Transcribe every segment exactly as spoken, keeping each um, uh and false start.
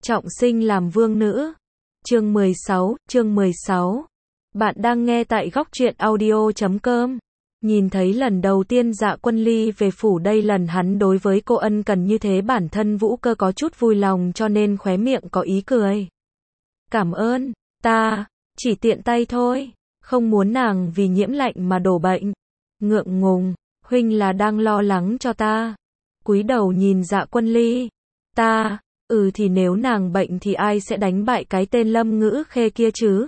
Trọng sinh làm vương nữ. Chương mười sáu, chương mười sáu. Bạn đang nghe tại góc truyện audio chấm com. Nhìn thấy lần đầu tiên Dạ Quân Ly về phủ đây, lần hắn đối với cô ân cần như thế, bản thân Vũ Cơ có chút vui lòng cho nên khóe miệng có ý cười. Cảm ơn, ta chỉ tiện tay thôi, không muốn nàng vì nhiễm lạnh mà đổ bệnh. Ngượng ngùng, huynh là đang lo lắng cho ta. Cúi đầu nhìn Dạ Quân Ly. Ta, ừ thì nếu nàng bệnh thì ai sẽ đánh bại cái tên Lâm Ngữ Khê kia chứ?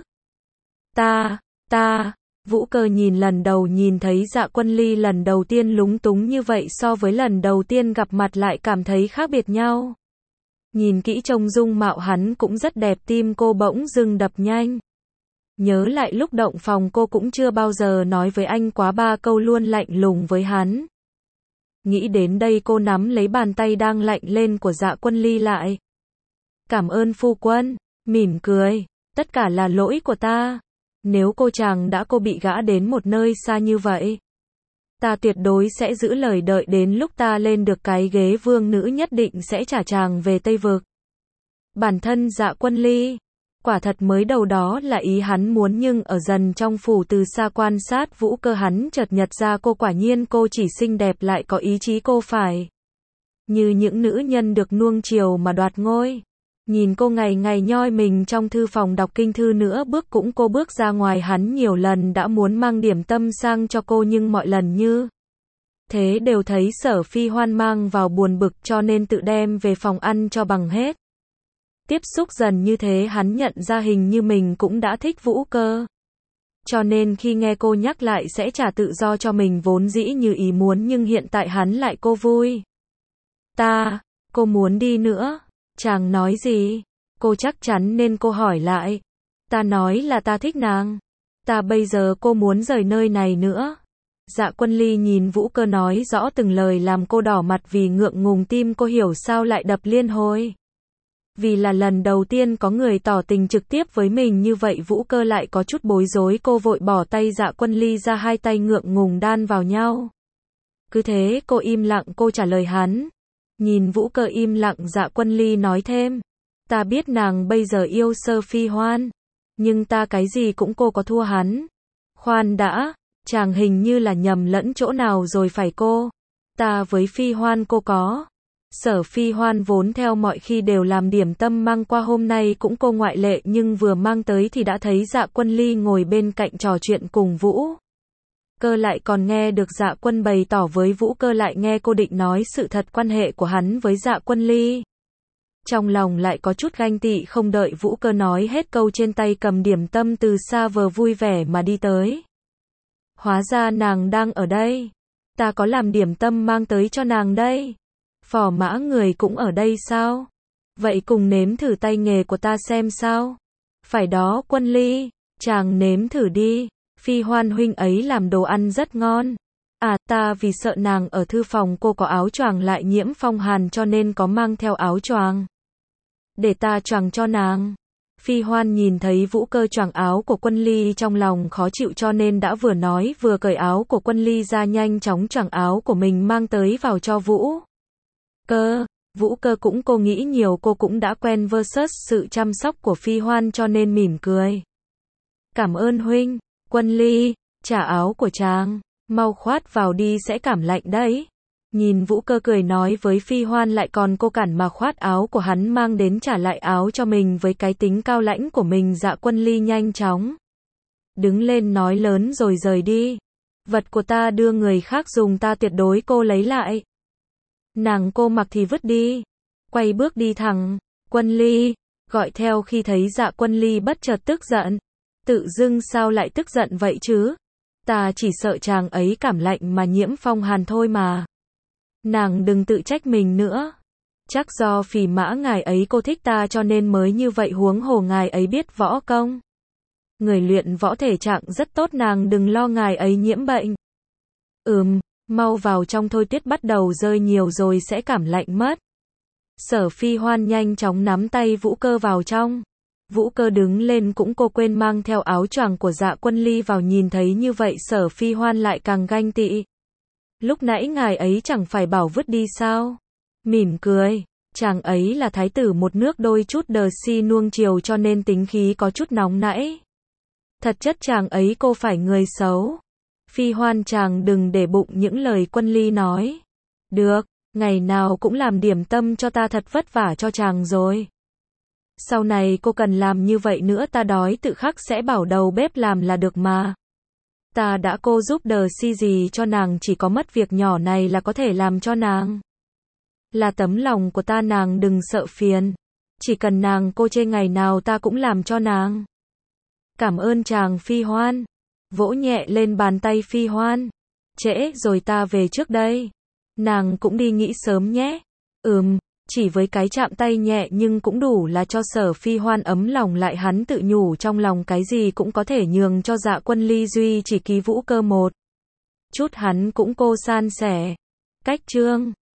Ta, ta, Vũ Cơ nhìn lần đầu nhìn thấy Dạ Quân Ly lần đầu tiên lúng túng như vậy so với lần đầu tiên gặp mặt lại cảm thấy khác biệt nhau. Nhìn kỹ trông dung mạo hắn cũng rất đẹp, tim cô bỗng dưng đập nhanh. Nhớ lại lúc động phòng cô cũng chưa bao giờ nói với anh quá ba câu, luôn lạnh lùng với hắn. Nghĩ đến đây cô nắm lấy bàn tay đang lạnh lên của Dạ Quân Ly lại. Cảm ơn phu quân, mỉm cười, tất cả là lỗi của ta. Nếu cô chàng đã cô bị gã đến một nơi xa như vậy, ta tuyệt đối sẽ giữ lời, đợi đến lúc ta lên được cái ghế vương nữ nhất định sẽ trả chàng về Tây Vực. Bản thân Dạ Quân Ly, quả thật mới đầu đó là ý hắn muốn, nhưng ở dần trong phủ từ xa quan sát Vũ Cơ, hắn chợt nhận ra cô quả nhiên cô chỉ xinh đẹp lại có ý chí, cô phải như những nữ nhân được nuông chiều mà đoạt ngôi. Nhìn cô ngày ngày nhoi mình trong thư phòng đọc kinh thư, nữa bước cũng cô bước ra ngoài, hắn nhiều lần đã muốn mang điểm tâm sang cho cô nhưng mọi lần như thế đều thấy Sở Phi Hoan mang vào buồn bực cho nên tự đem về phòng ăn cho bằng hết. Tiếp xúc dần như thế hắn nhận ra hình như mình cũng đã thích Vũ Cơ. Cho nên khi nghe cô nhắc lại sẽ trả tự do cho mình vốn dĩ như ý muốn, nhưng hiện tại hắn lại cô vui. Ta, cô muốn đi nữa. Chàng nói gì? Cô chắc chắn nên cô hỏi lại. Ta nói là ta thích nàng. Ta bây giờ cô muốn rời nơi này nữa. Dạ Quân Ly nhìn Vũ Cơ nói rõ từng lời làm cô đỏ mặt vì ngượng ngùng, tim cô hiểu sao lại đập liên hồi. Vì là lần đầu tiên có người tỏ tình trực tiếp với mình như vậy, Vũ Cơ lại có chút bối rối, cô vội bỏ tay Dạ Quân Ly ra, hai tay ngượng ngùng đan vào nhau. Cứ thế cô im lặng, cô trả lời hắn. Nhìn Vũ Cơ im lặng, Dạ Quân Ly nói thêm. Ta biết nàng bây giờ yêu Sơ Phi Hoan, nhưng ta cái gì cũng cô có thua hắn. Khoan đã, chàng hình như là nhầm lẫn chỗ nào rồi phải cô. Ta với Phi Hoan cô có. Sở Phi Hoan vốn theo mọi khi đều làm điểm tâm mang qua, hôm nay cũng cô ngoại lệ, nhưng vừa mang tới thì đã thấy Dạ Quân Ly ngồi bên cạnh trò chuyện cùng Vũ Cơ, lại còn nghe được Dạ Quân bày tỏ với Vũ Cơ, lại nghe cô định nói sự thật quan hệ của hắn với Dạ Quân Ly. Trong lòng lại có chút ganh tị, không đợi Vũ Cơ nói hết câu, trên tay cầm điểm tâm từ xa vờ vui vẻ mà đi tới. Hóa ra nàng đang ở đây. Ta có làm điểm tâm mang tới cho nàng đây. Phò mã người cũng ở đây sao? Vậy cùng nếm thử tay nghề của ta xem sao? Phải đó Quân Ly, chàng nếm thử đi. Phi Hoan huynh ấy làm đồ ăn rất ngon. À, ta vì sợ nàng ở thư phòng cô có áo choàng lại nhiễm phong hàn cho nên có mang theo áo choàng. Để ta choàng cho nàng. Phi Hoan nhìn thấy Vũ Cơ choàng áo của Quân Ly trong lòng khó chịu cho nên đã vừa nói vừa cởi áo của Quân Ly ra, nhanh chóng choàng áo của mình mang tới vào cho Vũ Cơ. Vũ Cơ cũng cô nghĩ nhiều, cô cũng đã quen versus sự chăm sóc của Phi Hoan cho nên mỉm cười. Cảm ơn huynh. Quân Ly, trả áo của chàng, mau khoát vào đi sẽ cảm lạnh đấy. Nhìn Vũ Cơ cười nói với Phi Hoan lại còn cô cản mà khoát áo của hắn mang đến trả lại áo cho mình, với cái tính cao lãnh của mình Dạ Quân Ly nhanh chóng đứng lên nói lớn rồi rời đi. Vật của ta đưa người khác dùng ta tuyệt đối cô lấy lại. Nàng cô mặc thì vứt đi. Quay bước đi thẳng. Quân Ly, gọi theo khi thấy Dạ Quân Ly bất chợt tức giận. Tự dưng sao lại tức giận vậy chứ? Ta chỉ sợ chàng ấy cảm lạnh mà nhiễm phong hàn thôi mà. Nàng đừng tự trách mình nữa. Chắc do Phỉ Mã ngài ấy cô thích ta cho nên mới như vậy, huống hồ ngài ấy biết võ công. Người luyện võ thể trạng rất tốt, nàng đừng lo ngài ấy nhiễm bệnh. Ừm, mau vào trong thôi, tuyết bắt đầu rơi nhiều rồi sẽ cảm lạnh mất. Sở Phi Hoan nhanh chóng nắm tay Vũ Cơ vào trong. Vũ Cơ đứng lên cũng cô quên mang theo áo choàng của Dạ Quân Ly vào, nhìn thấy như vậy Sở Phi Hoan lại càng ganh tị. Lúc nãy ngài ấy chẳng phải bảo vứt đi sao? Mỉm cười, Chàng ấy là thái tử một nước đôi chút đờ si nuông chiều cho nên tính khí có chút nóng nảy. Thật chất chàng ấy cô phải người xấu. Phi Hoan chàng đừng để bụng những lời Quân Ly nói. Được, ngày nào cũng làm điểm tâm cho ta thật vất vả cho chàng rồi. Sau này cô cần làm như vậy nữa ta đói tự khắc sẽ bảo đầu bếp làm là được mà. Ta đã cô giúp đờ si gì cho nàng chỉ có mất việc nhỏ này là có thể làm cho nàng. Là tấm lòng của ta nàng đừng sợ phiền. Chỉ cần nàng cô chê ngày nào ta cũng làm cho nàng. Cảm ơn chàng Phi Hoan. Vỗ nhẹ lên bàn tay Phi Hoan. Trễ rồi ta về trước đây. Nàng cũng đi nghỉ sớm nhé. Ừm, chỉ với cái chạm tay nhẹ nhưng cũng đủ là cho Sở Phi Hoan ấm lòng lại hắn tự nhủ trong lòng cái gì cũng có thể nhường cho Dạ Quân Ly duy chỉ ký Vũ Cơ một chút hắn cũng cô san sẻ. Cách chương